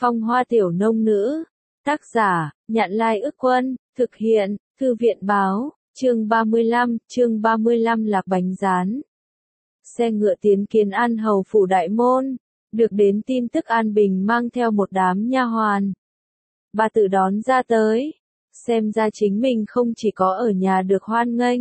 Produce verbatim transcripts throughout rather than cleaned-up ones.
Phong hoa tiểu nông nữ. Tác giả, Nhạn Lai Ức Quân, thực hiện, Thư viện báo, chương ba mươi lăm, chương ba mươi lăm Lạc bánh rán. Xe ngựa tiến kiến An Hầu phủ đại môn, được đến tin tức An Bình mang theo một đám nha hoàn. Bà tự đón ra tới, xem ra chính mình không chỉ có ở nhà được hoan nghênh.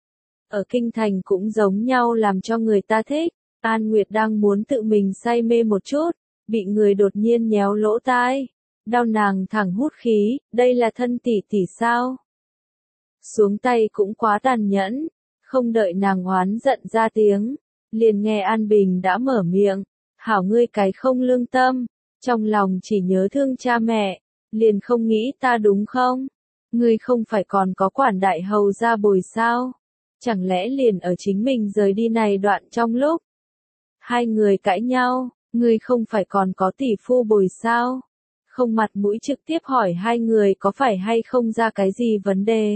Ở kinh thành cũng giống nhau làm cho người ta thích. An Nguyệt đang muốn tự mình say mê một chút, bị người đột nhiên nhéo lỗ tai. Đau nàng thẳng hút khí, đây là thân tỷ tỷ sao? Xuống tay cũng quá tàn nhẫn, không đợi nàng oán giận ra tiếng, liền nghe An Bình đã mở miệng, hảo ngươi cái không lương tâm, trong lòng chỉ nhớ thương cha mẹ, liền không nghĩ ta đúng không? Ngươi không phải còn có quản đại hầu ra bồi sao? Chẳng lẽ liền ở chính mình rời đi này đoạn trong lúc hai người cãi nhau, ngươi không phải còn có tỷ phu bồi sao? Không mặt mũi trực tiếp hỏi hai người có phải hay không ra cái gì vấn đề.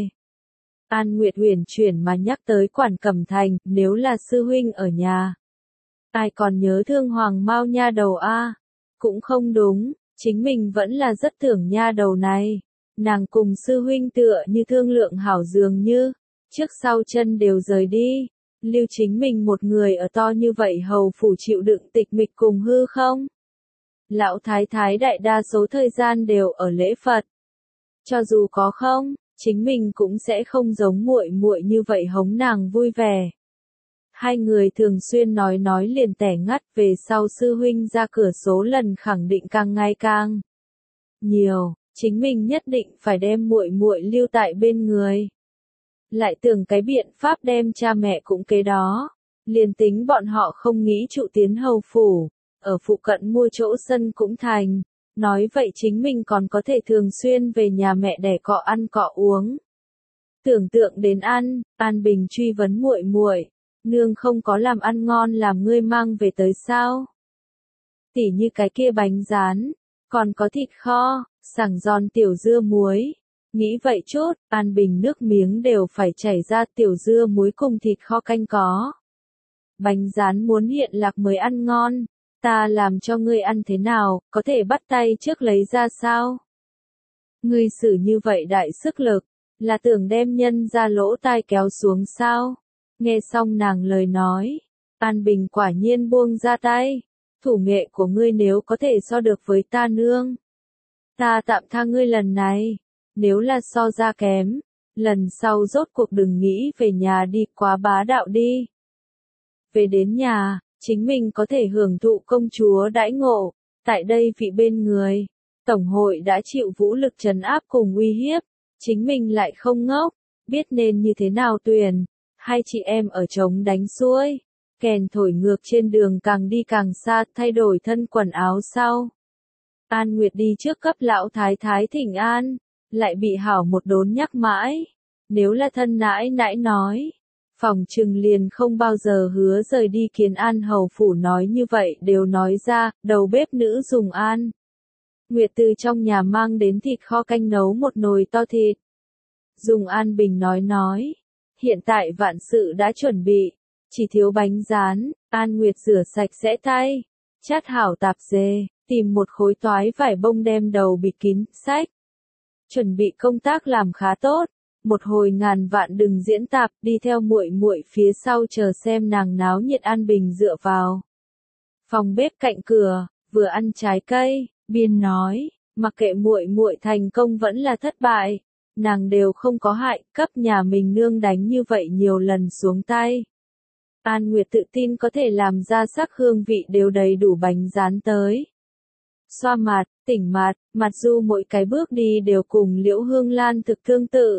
An Nguyệt huyền chuyển mà nhắc tới Quản Cẩm Thành, nếu là sư huynh ở nhà. Ai còn nhớ thương Hoàng Mao nha đầu a? Cũng không đúng, chính mình vẫn là rất tưởng nha đầu này. Nàng cùng sư huynh tựa như thương lượng hảo dường như, trước sau chân đều rời đi, lưu chính mình một người ở to như vậy hầu phủ chịu đựng tịch mịch cùng hư không? Lão thái thái đại đa số thời gian đều ở lễ Phật. Cho dù có không, chính mình cũng sẽ không giống muội muội như vậy hống nàng vui vẻ. Hai người thường xuyên nói nói liền tẻ ngắt về sau sư huynh ra cửa số lần khẳng định càng ngày càng nhiều, chính mình nhất định phải đem muội muội lưu tại bên người. Lại tưởng cái biện pháp đem cha mẹ cũng kế đó, liền tính bọn họ không nghĩ trụ tiến hầu phủ. Ở phụ cận mua chỗ sân cũng thành, nói vậy chính mình còn có thể thường xuyên về nhà mẹ đẻ cọ ăn cọ uống. Tưởng tượng đến ăn, An Bình truy vấn muội muội, nương không có làm ăn ngon làm ngươi mang về tới sao? Tỉ như cái kia bánh rán, còn có thịt kho, sảng giòn tiểu dưa muối. Nghĩ vậy chút, An Bình nước miếng đều phải chảy ra, tiểu dưa muối cùng thịt kho canh có. Bánh rán muốn hiện lạc mới ăn ngon. Ta làm cho ngươi ăn thế nào, có thể bắt tay trước lấy ra sao? Ngươi xử như vậy đại sức lực, là tưởng đem nhân ra lỗ tai kéo xuống sao? Nghe xong nàng lời nói, An Bình quả nhiên buông ra tay. Thủ nghệ của ngươi nếu có thể so được với ta nương, ta tạm tha ngươi lần này. Nếu là so ra kém, lần sau rốt cuộc đừng nghĩ về nhà đi quá bá đạo đi. Về đến nhà, chính mình có thể hưởng thụ công chúa đãi ngộ, tại đây vị bên người. Tổng hội đã chịu vũ lực trấn áp cùng uy hiếp, chính mình lại không ngốc, biết nên như thế nào tuyển. Hai chị em ở trống đánh xuôi, kèn thổi ngược trên đường càng đi càng xa, thay đổi thân quần áo sau. An Nguyệt đi trước cấp lão thái thái thỉnh an, lại bị hảo một đốn nhắc mãi. Nếu là thân nãi nãi nói, phòng trừng liền không bao giờ hứa rời đi kiến An hầu phủ, nói như vậy đều nói ra, đầu bếp nữ dùng An Nguyệt từ trong nhà mang đến thịt kho canh nấu một nồi to thịt. Dùng An Bình nói nói, hiện tại vạn sự đã chuẩn bị, chỉ thiếu bánh rán. An Nguyệt rửa sạch sẽ tay, chát hảo tạp dề, tìm một khối toái vải bông đem đầu bịt kín, sách. Chuẩn bị công tác làm khá tốt. Một hồi ngàn vạn đừng diễn tạp, đi theo muội muội phía sau chờ xem nàng náo nhiệt. An Bình dựa vào phòng bếp cạnh cửa, vừa ăn trái cây, biên nói, mặc kệ muội muội thành công vẫn là thất bại, nàng đều không có hại, cấp nhà mình nương đánh như vậy nhiều lần xuống tay. An Nguyệt tự tin có thể làm ra sắc hương vị đều đầy đủ bánh rán tới. Xoa mặt, tỉnh mặt, mặt du mỗi cái bước đi đều cùng Liễu Hương Lan thực tương tự.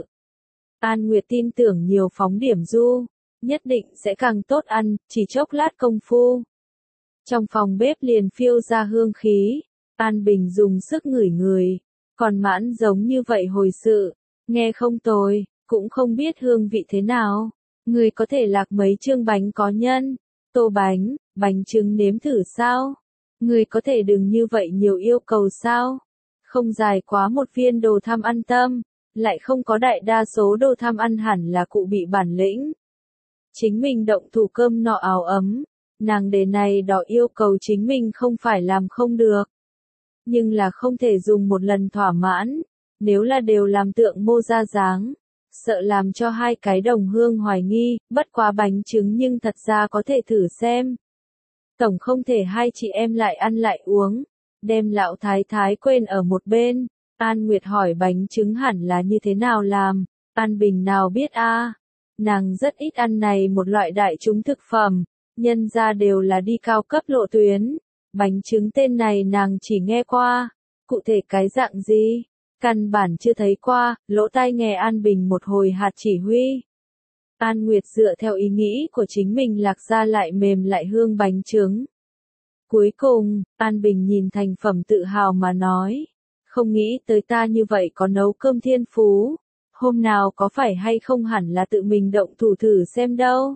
An Nguyệt tin tưởng nhiều phóng điểm du, nhất định sẽ càng tốt ăn, chỉ chốc lát công phu. Trong phòng bếp liền phiêu ra hương khí, An Bình dùng sức ngửi người, còn mãn giống như vậy hồi sự, nghe không tồi, cũng không biết hương vị thế nào. Người có thể lạc mấy chương bánh có nhân, tô bánh, bánh trứng nếm thử sao? Người có thể đừng như vậy nhiều yêu cầu sao? Không dài quá một viên đồ tham ăn tâm. Lại không có đại đa số đồ tham ăn hẳn là cụ bị bản lĩnh. Chính mình động thủ cơm nọ áo ấm, nàng đề này đỏ yêu cầu chính mình không phải làm không được. nhưng là không thể dùng một lần thỏa mãn, nếu là đều làm tượng mô ra dáng, sợ làm cho hai cái đồng hương hoài nghi, bất quá bánh trứng nhưng thật ra có thể thử xem. Tổng không thể hai chị em lại ăn lại uống, đem lão thái thái quên ở một bên. An Nguyệt hỏi bánh trứng hẳn là như thế nào làm, An Bình nào biết a, nàng rất ít ăn này một loại đại chúng thực phẩm, nhân ra đều là đi cao cấp lộ tuyến. Bánh trứng tên này nàng chỉ nghe qua, cụ thể cái dạng gì, căn bản chưa thấy qua, lỗ tai nghe An Bình một hồi hạt chỉ huy. An Nguyệt dựa theo ý nghĩ của chính mình lạc ra lại mềm lại hương bánh trứng. Cuối cùng, An Bình nhìn thành phẩm tự hào mà nói, không nghĩ tới ta như vậy có nấu cơm thiên phú, hôm nào có phải hay không hẳn là tự mình động thủ thử xem đâu.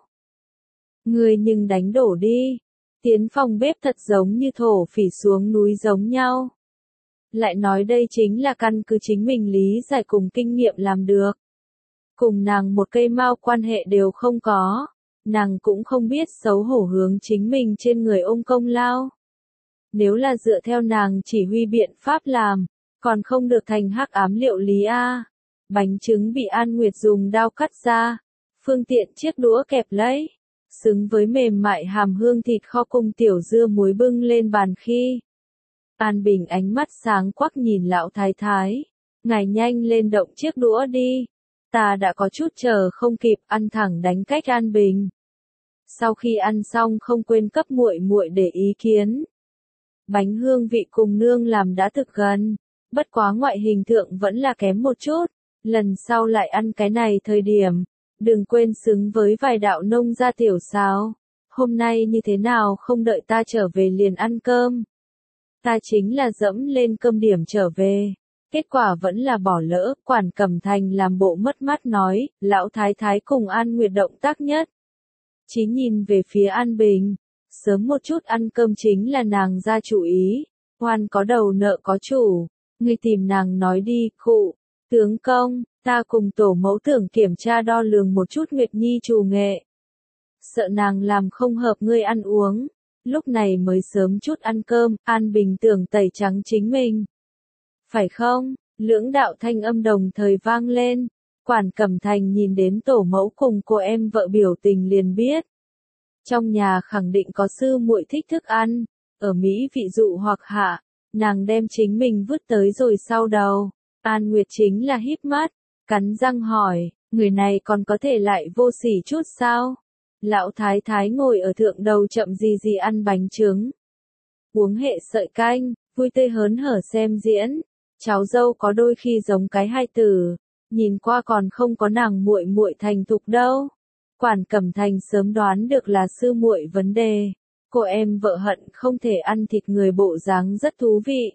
Người nhưng đánh đổ đi, tiến phòng bếp thật giống như thổ phỉ xuống núi giống nhau. Lại nói đây chính là căn cứ chính mình lý giải cùng kinh nghiệm làm được. Cùng nàng một cây mao quan hệ đều không có, nàng cũng không biết xấu hổ hướng chính mình trên người ôm công lao. Nếu là dựa theo nàng chỉ huy biện pháp làm, còn không được thành hắc ám liệu lý a. Bánh trứng bị An Nguyệt dùng dao cắt ra, phương tiện chiếc đũa kẹp lấy, xứng với mềm mại hàm hương thịt kho cùng tiểu dưa muối bưng lên bàn khi. An Bình ánh mắt sáng quắc nhìn lão thái thái, ngài nhanh lên động chiếc đũa đi, ta đã có chút chờ không kịp, ăn thẳng đánh cách An Bình. Sau khi ăn xong không quên cấp muội muội để ý kiến. Bánh hương vị cùng nương làm đã thực gần, bất quá ngoại hình thượng vẫn là kém một chút, lần sau lại ăn cái này thời điểm, đừng quên xứng với vài đạo nông gia tiểu xào. Hôm nay như thế nào không đợi ta trở về liền ăn cơm. Ta chính là dẫm lên cơm điểm trở về. Kết quả vẫn là bỏ lỡ, Quản Cẩm Thành làm bộ mất mát nói, lão thái thái cùng An Nguyệt động tác nhất. Chí nhìn về phía An Bình, sớm một chút ăn cơm chính là nàng ra chủ ý, oan có đầu nợ có chủ, ngươi tìm nàng nói đi, khụ, tướng công, ta cùng tổ mẫu tưởng kiểm tra đo lường một chút Nguyệt Nhi trù nghệ. Sợ nàng làm không hợp ngươi ăn uống, lúc này mới sớm chút ăn cơm, An Bình tưởng tẩy trắng chính mình. Phải không? Lưỡng đạo thanh âm đồng thời vang lên, Quản Cẩm Thành nhìn đến tổ mẫu cùng cô em vợ biểu tình liền biết. Trong nhà khẳng định có sư muội thích thức ăn, ở Mỹ vị dụ hoặc hạ, nàng đem chính mình vứt tới rồi sau đầu. An Nguyệt chính là híp mắt, cắn răng hỏi, người này còn có thể lại vô sỉ chút sao? Lão thái thái ngồi ở thượng đầu chậm gì gì ăn bánh trứng, uống hệ sợi canh, vui tươi hớn hở xem diễn. Cháu dâu có đôi khi giống cái hai tử, nhìn qua còn không có nàng muội muội thành thục đâu. Quản Cẩm Thành sớm đoán được là sư muội vấn đề, cô em vợ hận không thể ăn thịt người bộ dáng rất thú vị.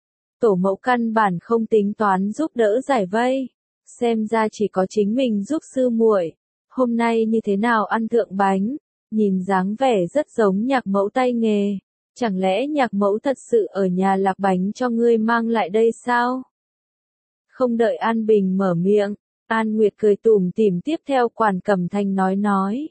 Tổ mẫu căn bản không tính toán giúp đỡ giải vây, xem ra chỉ có chính mình giúp sư muội. Hôm nay như thế nào ăn thượng bánh, nhìn dáng vẻ rất giống nhạc mẫu tay nghề. Chẳng lẽ nhạc mẫu thật sự ở nhà lạc bánh cho ngươi mang lại đây sao? Không đợi An Bình mở miệng, An Nguyệt cười tủm tỉm tiếp theo Quản Cẩm Thành nói nói.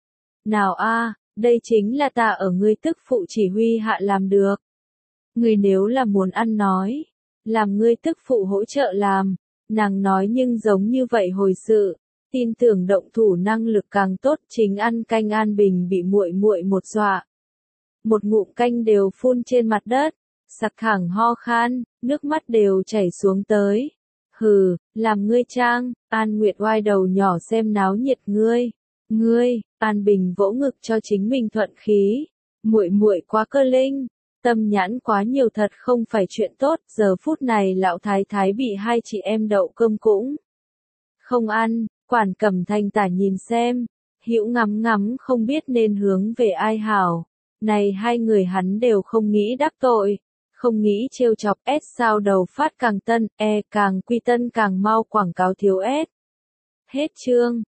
Nào a, đây chính là ta ở ngươi tức phụ chỉ huy hạ làm được. Ngươi nếu là muốn ăn nói, làm ngươi tức phụ hỗ trợ làm, nàng nói nhưng giống như vậy hồi sự, tin tưởng động thủ năng lực càng tốt, chính ăn canh An Bình bị muội muội một dọa. Một ngụm canh đều phun trên mặt đất, sặc thẳng ho khan, nước mắt đều chảy xuống tới. Hừ, làm ngươi trang, An Nguyệt oai đầu nhỏ xem náo nhiệt ngươi. Ngươi, An Bình vỗ ngực cho chính mình thuận khí. Muội muội quá cơ linh, tâm nhãn quá nhiều thật không phải chuyện tốt, giờ phút này lão thái thái bị hai chị em đậu cơm cũng không ăn, Quản Cẩm Thành tả nhìn xem, hữu ngắm ngắm không biết nên hướng về ai hảo. Này hai người hắn đều không nghĩ đắc tội, không nghĩ trêu chọc S sao đầu phát càng tân, E càng quy tân càng mau quảng cáo thiếu S. Hết chương.